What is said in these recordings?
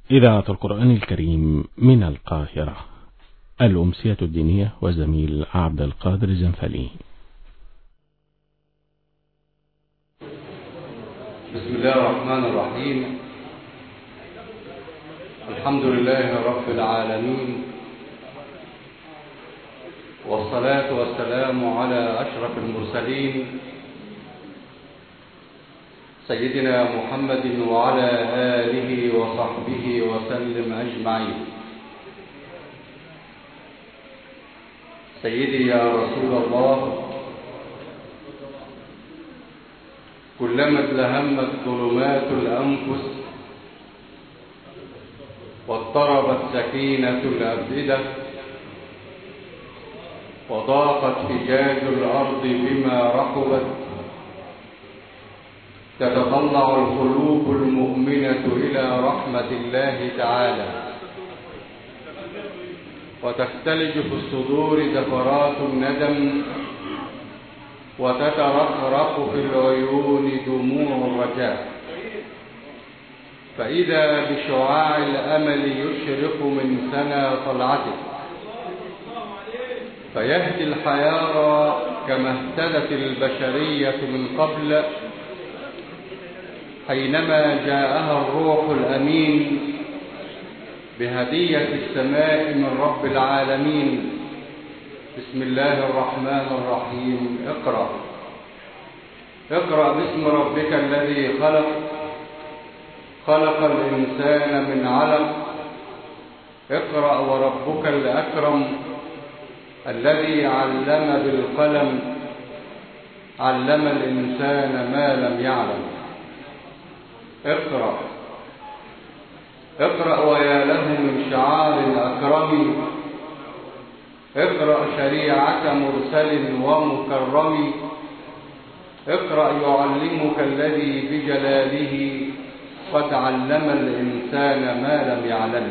إذاعة القرآن الكريم من القاهرة، الأمسية الدينية وزميل عبد القادر الزنفلي. بسم الله الرحمن الرحيم. الحمد لله رب العالمين، والصلاة والسلام على أشرف المرسلين سيدنا محمد وعلى آله وصحبه وسلم أجمعين. سيدي يا رسول الله، كلما ازدهمت ظلمات الأنفس واضطربت سكينة الأفئدة وضاقت فجاج الأرض بما رحبت، تتطلع القلوب المؤمنة إلى رحمة الله تعالى، وتختلج في الصدور زفرات الندم، وتترقرق في العيون دموع الرجاء، فإذا بشعاع الأمل يشرق من ثنى طلعته، فيهدي الحيارى كما اهتدت البشرية من قبل، حينما جاءها الروح الأمين بهدية السماء من رب العالمين. بسم الله الرحمن الرحيم. اقرأ باسم ربك الذي خلق الإنسان من علق، اقرأ وربك الأكرم الذي علم بالقلم، علم الإنسان ما لم يعلم. اقرأ ويا له من شعار أكرم، اقرأ شريعة مرسل ومكرم، اقرأ يعلمك الذي بجلاله قد علم الإنسان ما لم يعلم.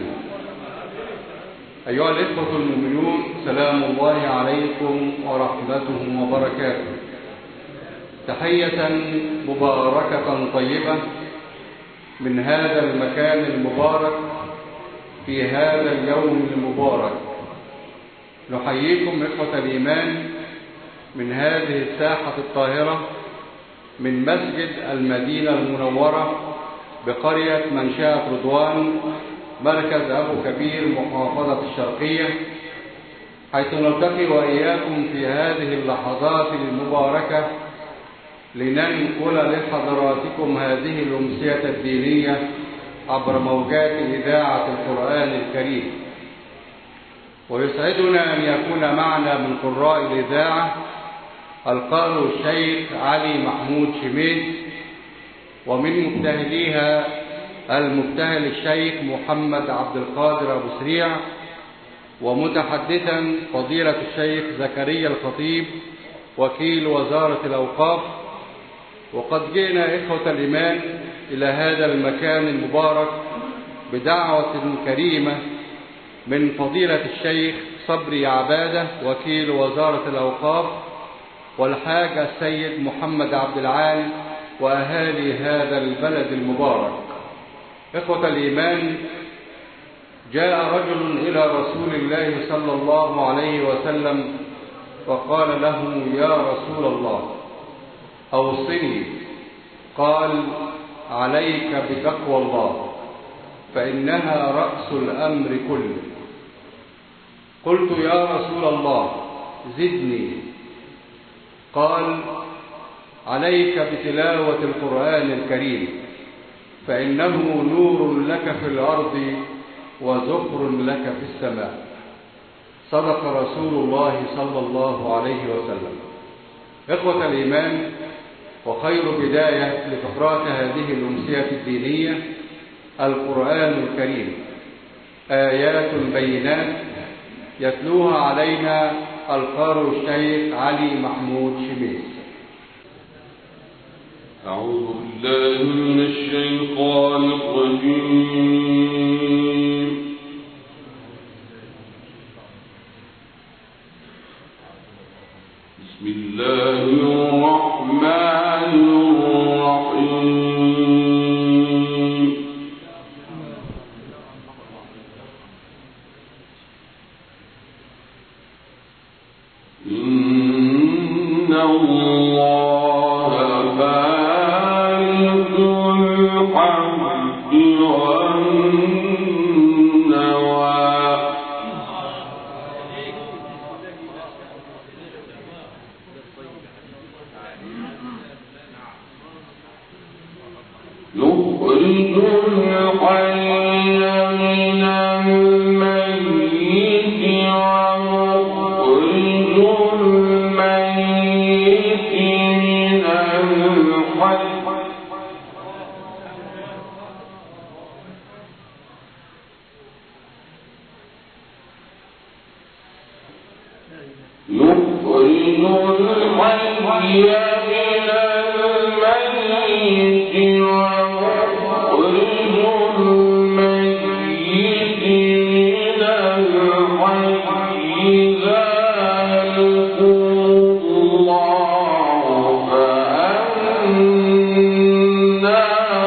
أيها الإخوة المؤمنون، سلام الله عليكم ورحمته وبركاته. تحية مباركة طيبة من هذا المكان المبارك في هذا اليوم المبارك. نحييكم إخوة الإيمان من هذه الساحة الطاهرة، من مسجد المدينة المنورة بقرية منشأة رضوان، مركز أبو كبير، محافظة الشرقية، حيث نلتقي وإياكم في هذه اللحظات المباركة لننقل لحضراتكم هذه الأمسية الدينية عبر موجات إذاعة القرآن الكريم. ويسعدنا أن يكون معنا من قراء الإذاعة القارئ الشيخ علي محمود شميد، ومن مبتهليها المبتهل الشيخ محمد عبد القادر أبو سريع، ومتحدثا فضيلة الشيخ زكريا الخطيب وكيل وزارة الأوقاف. وقد جئنا إخوة الإيمان إلى هذا المكان المبارك بدعوة كريمة من فضيلة الشيخ صبري عبادة وكيل وزارة الأوقاف، والحاج السيد محمد عبد العال، وأهالي هذا البلد المبارك. إخوة الإيمان، جاء رجل إلى رسول الله صلى الله عليه وسلم وقال له: يا رسول الله، أوصني. قال: عليك بتقوى الله، فإنها رأس الأمر كله. قلت: يا رسول الله، زدني. قال: عليك بتلاوة القرآن الكريم، فإنه نور لك في الأرض وزخر لك في السماء. صدق رسول الله صلى الله عليه وسلم. إخوة الإيمان، وخير بداية لفقرات هذه الأمسية الدينية القرآن الكريم، آيات بينات يتلوها علينا القارئ الشيخ علي محمود شميد. أعوذ بالله من الشيطان الرجيم. بسم الله الرحمن الرحيم. إن الله فالق الحب والنوى يخرج الحي من الميت ومخرج الميت من الحي يخرج الحي من الميت ومخرج الميت من الحي ذلكم الله فأنى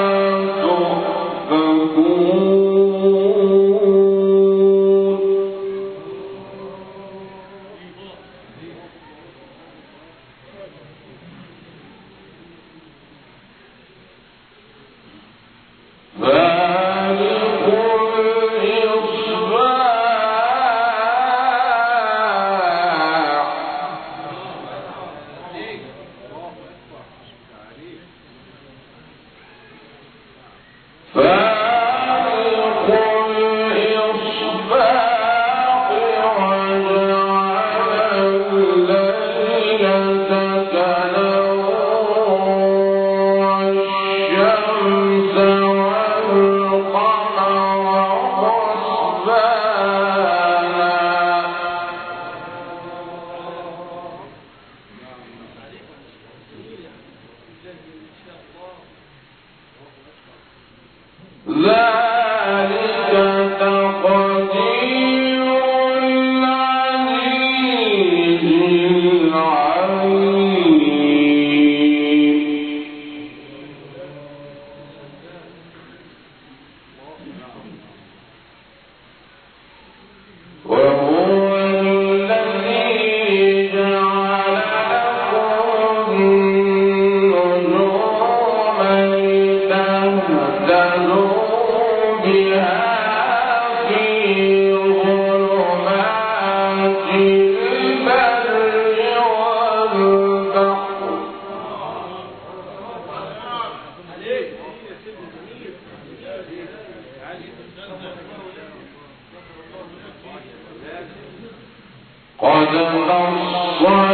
قد فصلنا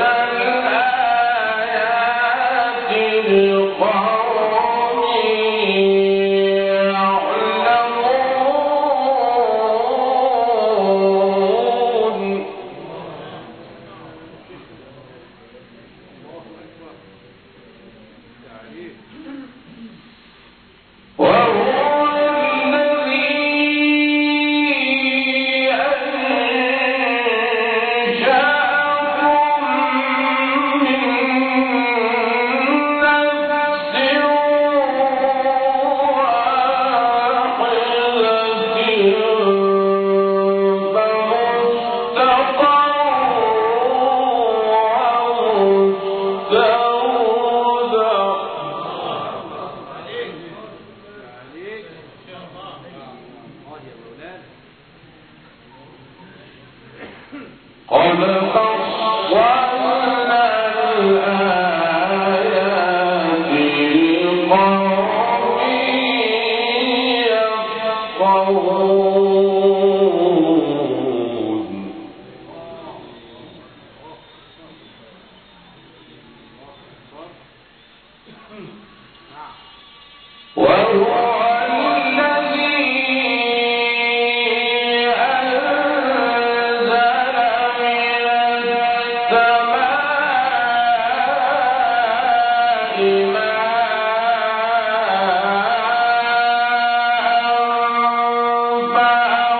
الآيات لقوم يعلمون قد فصلنا الآيات لقوم يفقهون وهو فأخرجنا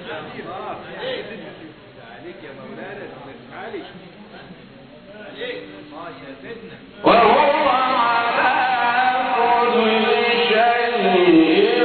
وهو على كل شيء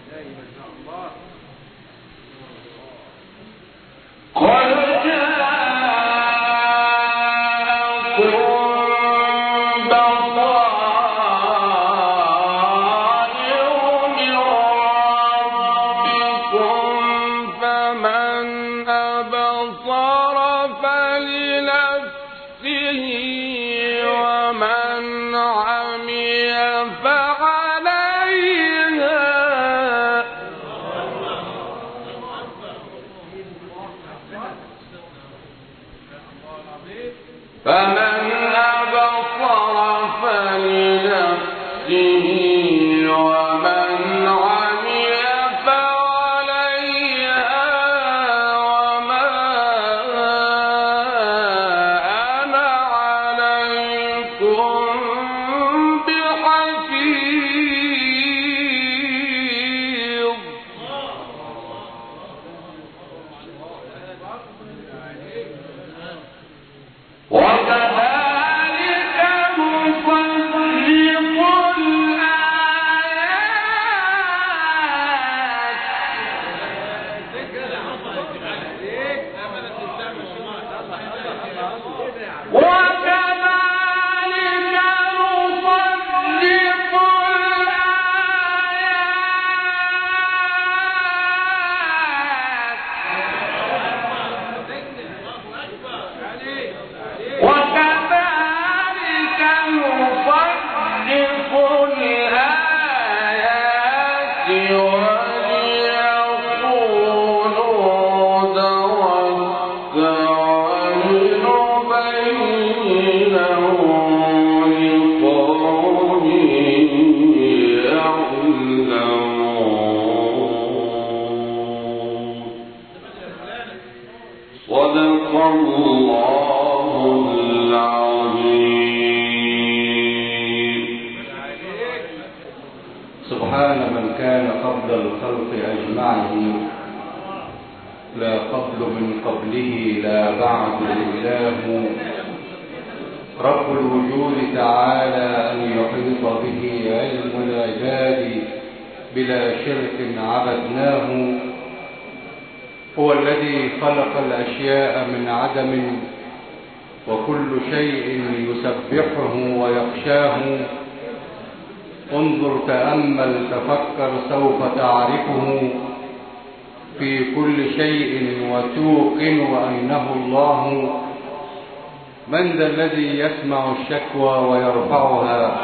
سبحان من كان قبل الخلق أجمعه، لا قبل من قبله لا بعد الإله، رب الوجود تعالى أن يحيط به علم العباد بلا شرك عبدناه. هو الذي خلق الأشياء من عدم، وكل شيء يسبحه ويخشاه. انظر تأمل تفكر سوف تعرفه في كل شيء وتوقن أنه الله. من ذا الذي يسمع الشكوى ويرفعها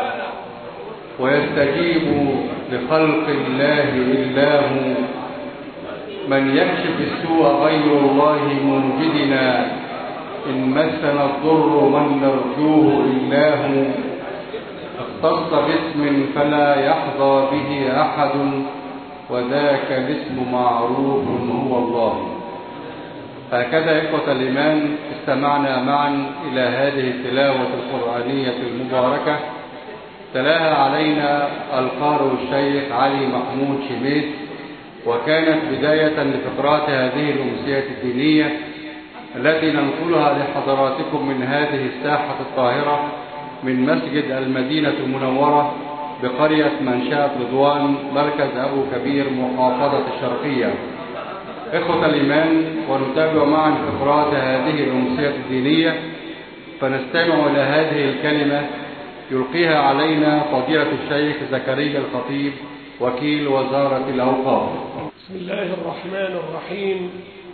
ويستجيب لخلق الله إلا هو؟ من يكشف السوء غير الله منجدنا، إن مسنا الضر من نرجوه إلا هو. اختص باسم فلا يحظى به أحد، وذاك الاسم معروف هو الله. هكذا إخوة الإيمان استمعنا معا إلى هذه التلاوة القرآنية المباركة، تلاها علينا القارئ الشيخ علي محمود شميس، وكانت بداية لفقرات هذه الأمسية الدينية التي ننقلها لحضراتكم من هذه الساحة الطاهرة من مسجد المدينة المنورة بقرية منشأة رضوان، مركز أبو كبير، محافظة الشرقية. إخوة الإيمان، ونتابع معا فقرات هذه الأمسية الدينية، فنستمع إلى هذه الكلمة يلقيها علينا فضيلة الشيخ زكريا الخطيب، وكيل وزارة الأوقاف. بسم الله الرحمن الرحيم.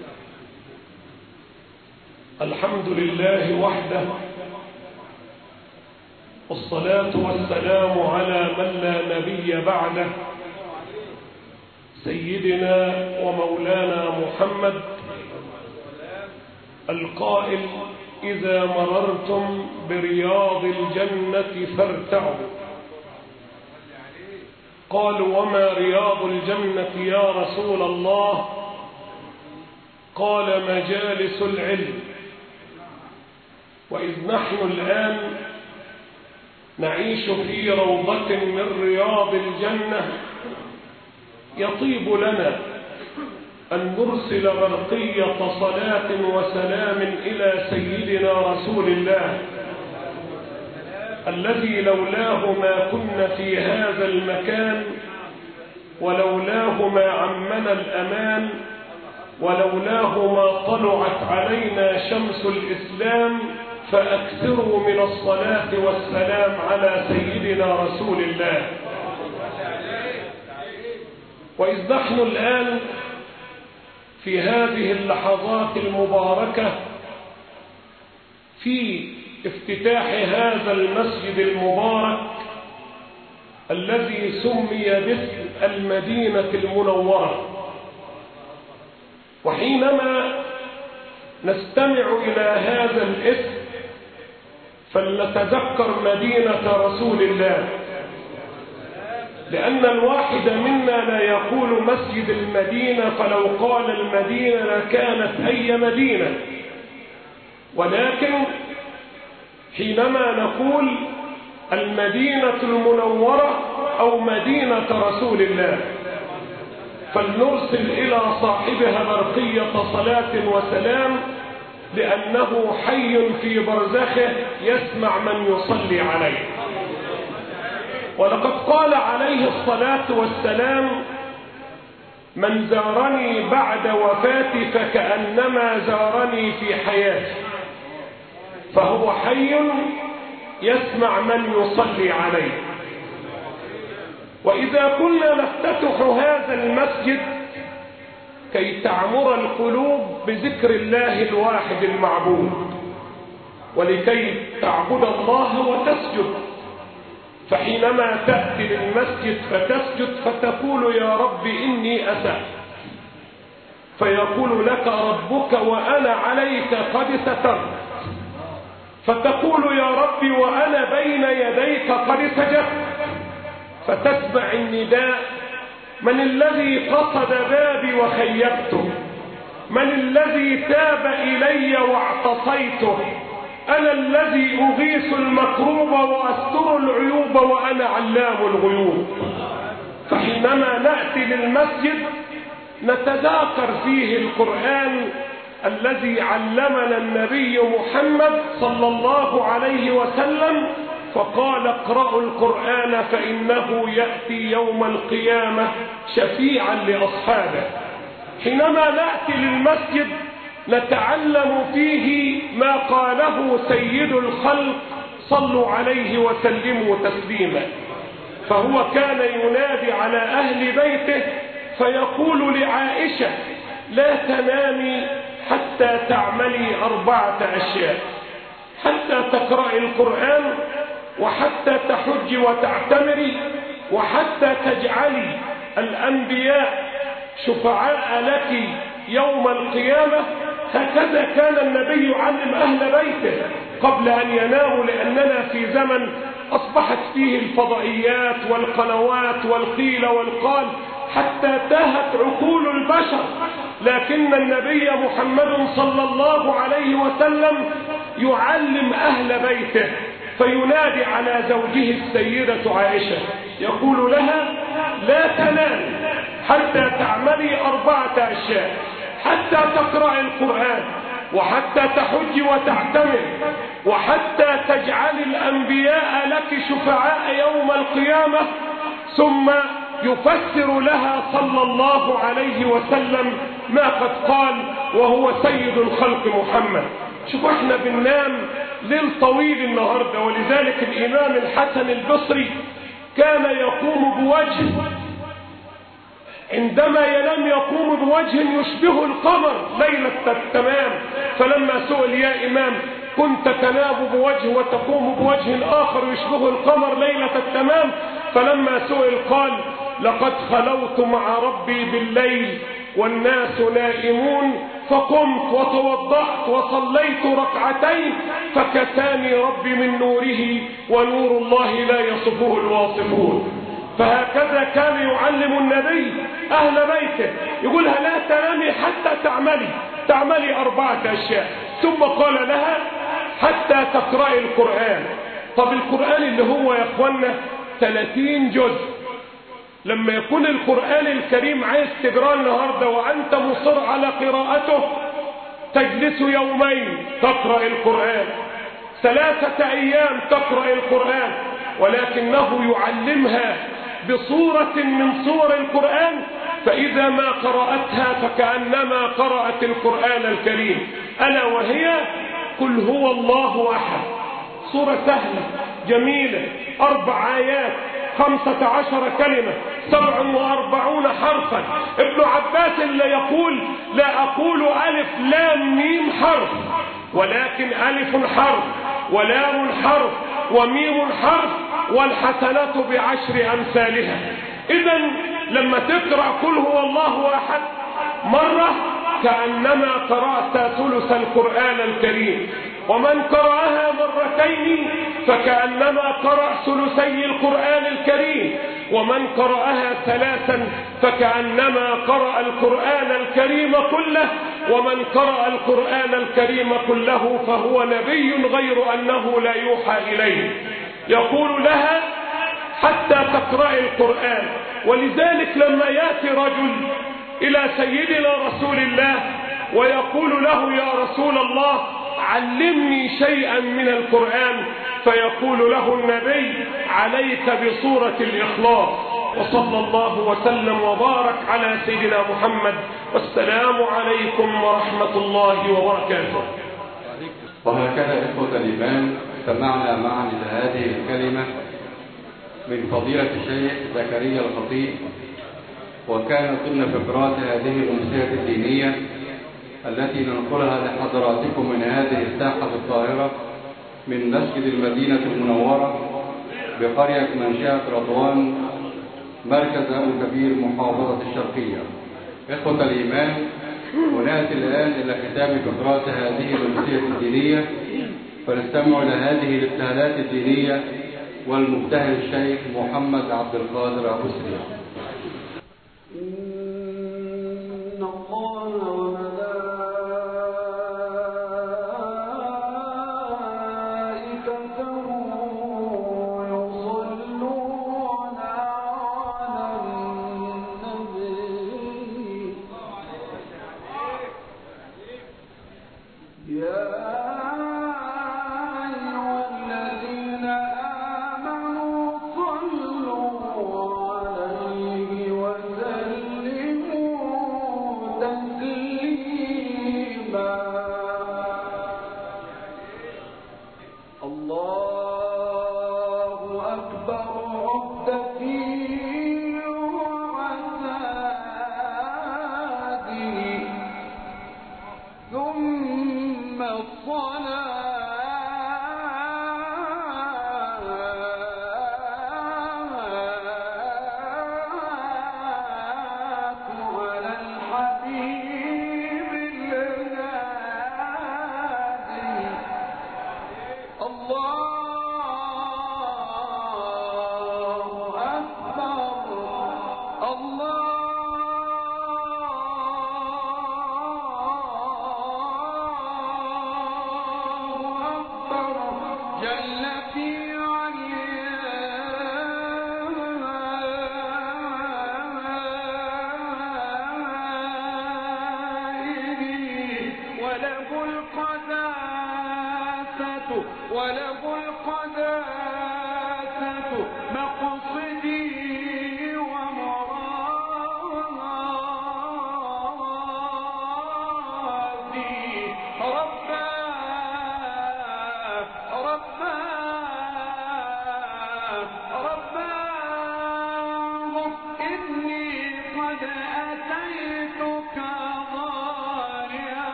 الحمد لله وحده، والصلاة والسلام على من لا نبي بعده، سيدنا ومولانا محمد القائل: إذا مررتم برياض الجنة فارتعوا. قالوا: وما رياض الجنة يا رسول الله؟ قال: مجالس العلم. وإذ نحن الآن نعيش في روضة من رياض الجنة، يطيب لنا أن نرسل برقية صلاة وسلام إلى سيدنا رسول الله الذي لولاه ما كنا في هذا المكان ولولاه ما عمنا الأمان، ولولاه ما طلعت علينا شمس الإسلام، فأكثروا من الصلاة والسلام على سيدنا رسول الله. وإذ نحن الآن في هذه اللحظات المباركة في افتتاح هذا المسجد المبارك الذي سمي باسم المدينة المنورة، وحينما نستمع إلى هذا الاسم فلنتذكر مدينة رسول الله، لأن الواحد منا لا يقول مسجد المدينة فلو قال المدينة لكانت أي مدينة، ولكن حينما نقول المدينة المنورة أو مدينة رسول الله فلنرسل إلى صاحبها برقية صلاة وسلام، لأنه حي في برزخه يسمع من يصلي عليه. ولقد قال عليه الصلاة والسلام: من زارني بعد وفاتي فكأنما زارني في حياتي، فهو حي يسمع من يصلي عليه. وإذا كنا نفتتح هذا المسجد كي تعمر القلوب بذكر الله الواحد المعبود، ولكي تعبد الله وتسجد، فحينما تأتي للمسجد فتسجد فتقول: يا رب إني أسأت، فيقول لك ربك: وأنا عليك قد سترت، فتقول: يا رب وأنا بين يديك قد سجدت، فتسمع النداء: من الذي قصد بابي وخيبته؟ من الذي تاب إلي واعتصيته؟ أنا الذي أغيث المكروب وأستر العيوب وأنا علام الغيوب. فحينما نأتي للمسجد نتذاكر فيه القرآن الذي علمنا النبي محمد صلى الله عليه وسلم، فقال: اقرأوا القرآن فإنه يأتي يوم القيامة شفيعا لأصحابه. حينما نأتي للمسجد نتعلم فيه ما قاله سيد الخلق صلوا عليه وسلموا تسليما، فهو كان ينادي على أهل بيته فيقول لعائشة: لا تنامي حتى تعملي 4 أشياء: حتى تقرأي القرآن، وحتى تحجي وتعتمري، وحتى تجعلي الأنبياء شفعاء لك يوم القيامة. هكذا كان النبي يعلم أهل بيته قبل أن يناموا، لأننا في زمن أصبحت فيه الفضائيات والقنوات والقيل والقال حتى تاهت عقول البشر، لكن النبي محمد صلى الله عليه وسلم يعلم أهل بيته، فينادي على زوجه السيدة عائشة يقول لها: لا تنام حتى تعملي 4 أشياء: حتى تقرأ القرآن، وحتى تحج وتعتمر، وحتى تجعل الأنبياء لك شفعاء يوم القيامة. ثم يفسر لها صلى الله عليه وسلم ما قد قال وهو سيد الخلق محمد. شوفوا احنا بننام ليل طويل النهاردة، ولذلك الإمام الحسن البصري كان يقوم بوجه، عندما ينام يقوم بوجه يشبه القمر ليلة التمام، فلما سئل: يا إمام كنت تنام بوجه وتقوم بوجه آخر يشبه القمر ليلة التمام؟ فلما سئل قال: لقد خلوت مع ربي بالليل والناس نائمون، فقمت وتوضأت وصليت 2 فكساني ربي من نوره، ونور الله لا يصفه الواصفون. فهكذا كان يعلم النبي أهل بيته، يقولها: لا تنامي حتى تعملي 4 أشياء. ثم قال لها: حتى تقرأي القرآن. طب القرآن اللي هو يا اخوانا 30 جزء، لما يكون القرآن الكريم عايز تقرأ النهاردة وأنت مصر على قراءته، تجلس 2 يوم تقرأ القرآن، 3 أيام تقرأ القرآن، ولكنه يعلمها بصورة من صور القرآن، فإذا ما قرأتها فكأنما قرأت القرآن الكريم، ألا وهي قل هو الله أحد. صورة سهلة جميلة، 4 آيات، 15 كلمة، 47 حرفا. ابن عباس اللي يقول لا أقول ألف لام ميم حرف، ولكن ألف حرف ولام حرف وميم حرف والحسنة ب10 أمثالها. إذا لما تقرأ قل هو الله أحد مرة كأنما قرأت ثلث القرآن الكريم، ومن قرأها مرتين فكأنما قرأ ثلثي القرآن الكريم، ومن قرأها 3 فكأنما قرأ القرآن الكريم كله، ومن قرأ القرآن الكريم كله فهو نبي غير أنه لا يوحى إليه. يقول لها حتى تقرأ القرآن. ولذلك لما يأتي رجل إلى سيدنا رسول الله ويقول له يا رسول الله علمني شيئا من القرآن، فيقول له النبي عليك بسورة الإخلاص. وصلى الله وسلم وبارك على سيدنا محمد، والسلام عليكم ورحمة الله وبركاته. وهكذا إخوة الإيمان سمعنا معا هذه الكلمة من فضيلة الشيخ زكريا الخطيب، وكانت ضمن فقرات هذه الأمسية الدينية التي ننقلها لحضراتكم من هذه الساحة الطاهرة من مسجد المدينة المنورة بقرية منشأة رضوان، مركز أبو كبير، محافظة الشرقية. إخوة الإيمان، ونأتي الآن إلى ختام فقرات هذه الأمسية الدينية، فنستمع إلى هذه الابتهالات الدينية والمبتهل الشيخ محمد عبد القادر أبو سريع.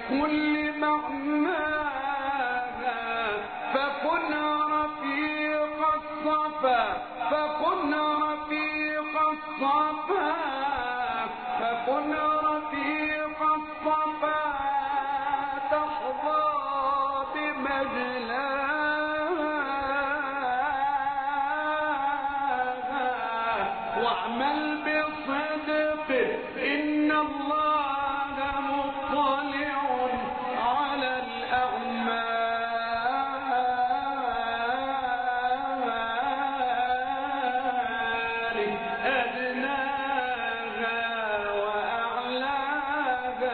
بكل معناها، فكن رفيق الصفا، فكن رفيق الصفا، فكن رفيق الصفا، تحظى بمجلاها، واعمل بصدق إن الله مطلع على الأعمال، أدناها وأعلاها،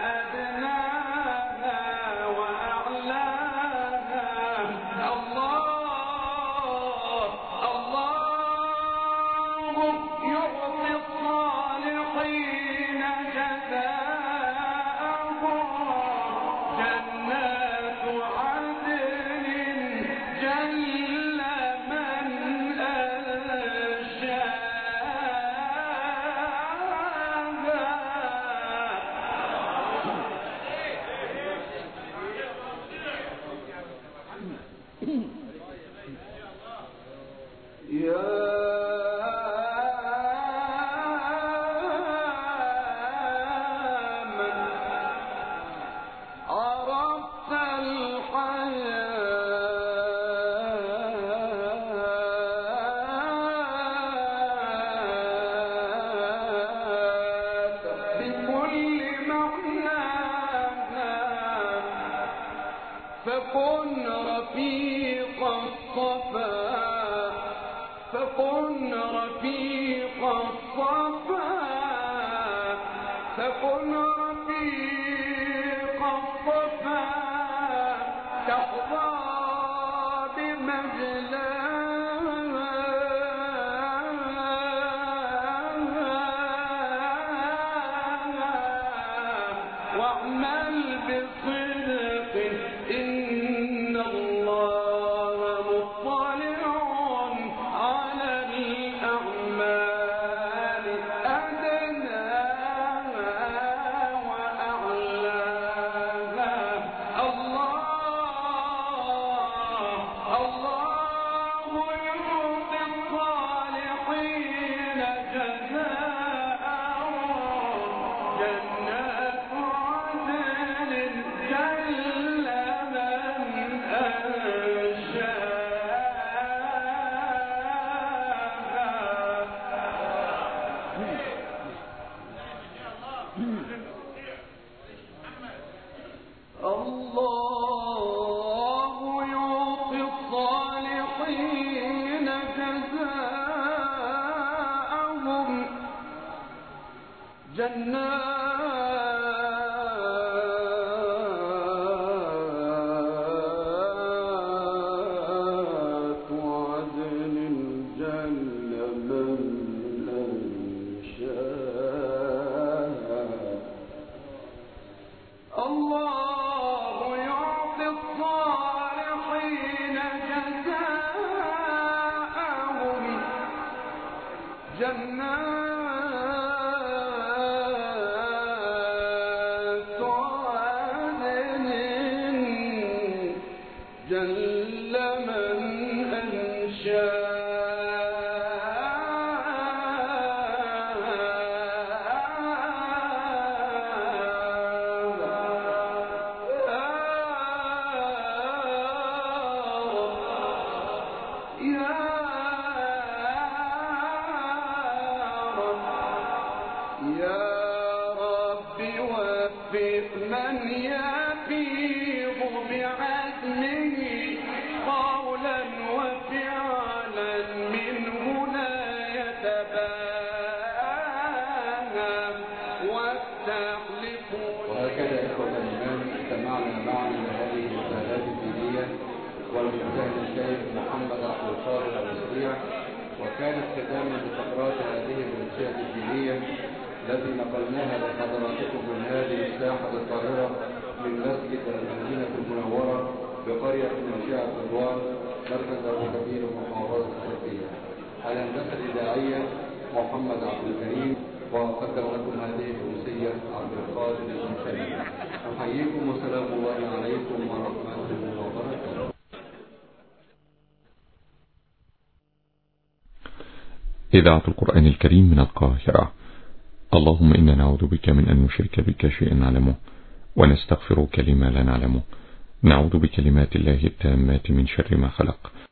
أدناها وأعلاها. الله الله يعطي الصالحين جزاءهم جنات عدن جل من عرفت الحياة بكل معناها، فكن رفيق الصفا، فكن رفيق الصفا، فكن رفيق الصفا، تحظى بمجلاها، واعمل بصدق إن الله مطلع على الأعمال، أدناها وأعلاها. الله الله يعطي الصالحين جزاءهم جنات عدن جل من الله يعطي الصالحين جزاءهم جنات عدن جل من أنشاها. الله يعطي الصالحين جزاءهم جنات عدن جل من من يفيض بعزمه قولا وفعلا منه لا يتباهى واستحلفون. وهكذا إخوة الإيمان استمعنا معا لهذه الرسالات الدينية والمجتهد الشيخ محمد عبد القادر الربيع، وكانت ختاما بفقرات هذه الرسالة الدينية التي نقلناها لحضراتكم من هذه الساحة الطاهرة من مسجد المدينة المنورة بقرية منشأة رضوان مركز أبو كبير ومحافظة الشرقية. الهندسة الإذاعية محمد عبد الكريم، وقدم لكم هذه الأمسية عبد القادر الشرقية. نحييكم السلام عليكم ورحمة الله وبركاته. إذاعة القرآن الكريم من القاهرة. اللهم إنا نعوذ بك من أن نشرك بك شيئا نعلمه ونستغفرك لما لا نعلمه. نعوذ بكلمات الله التامات من شر ما خلق.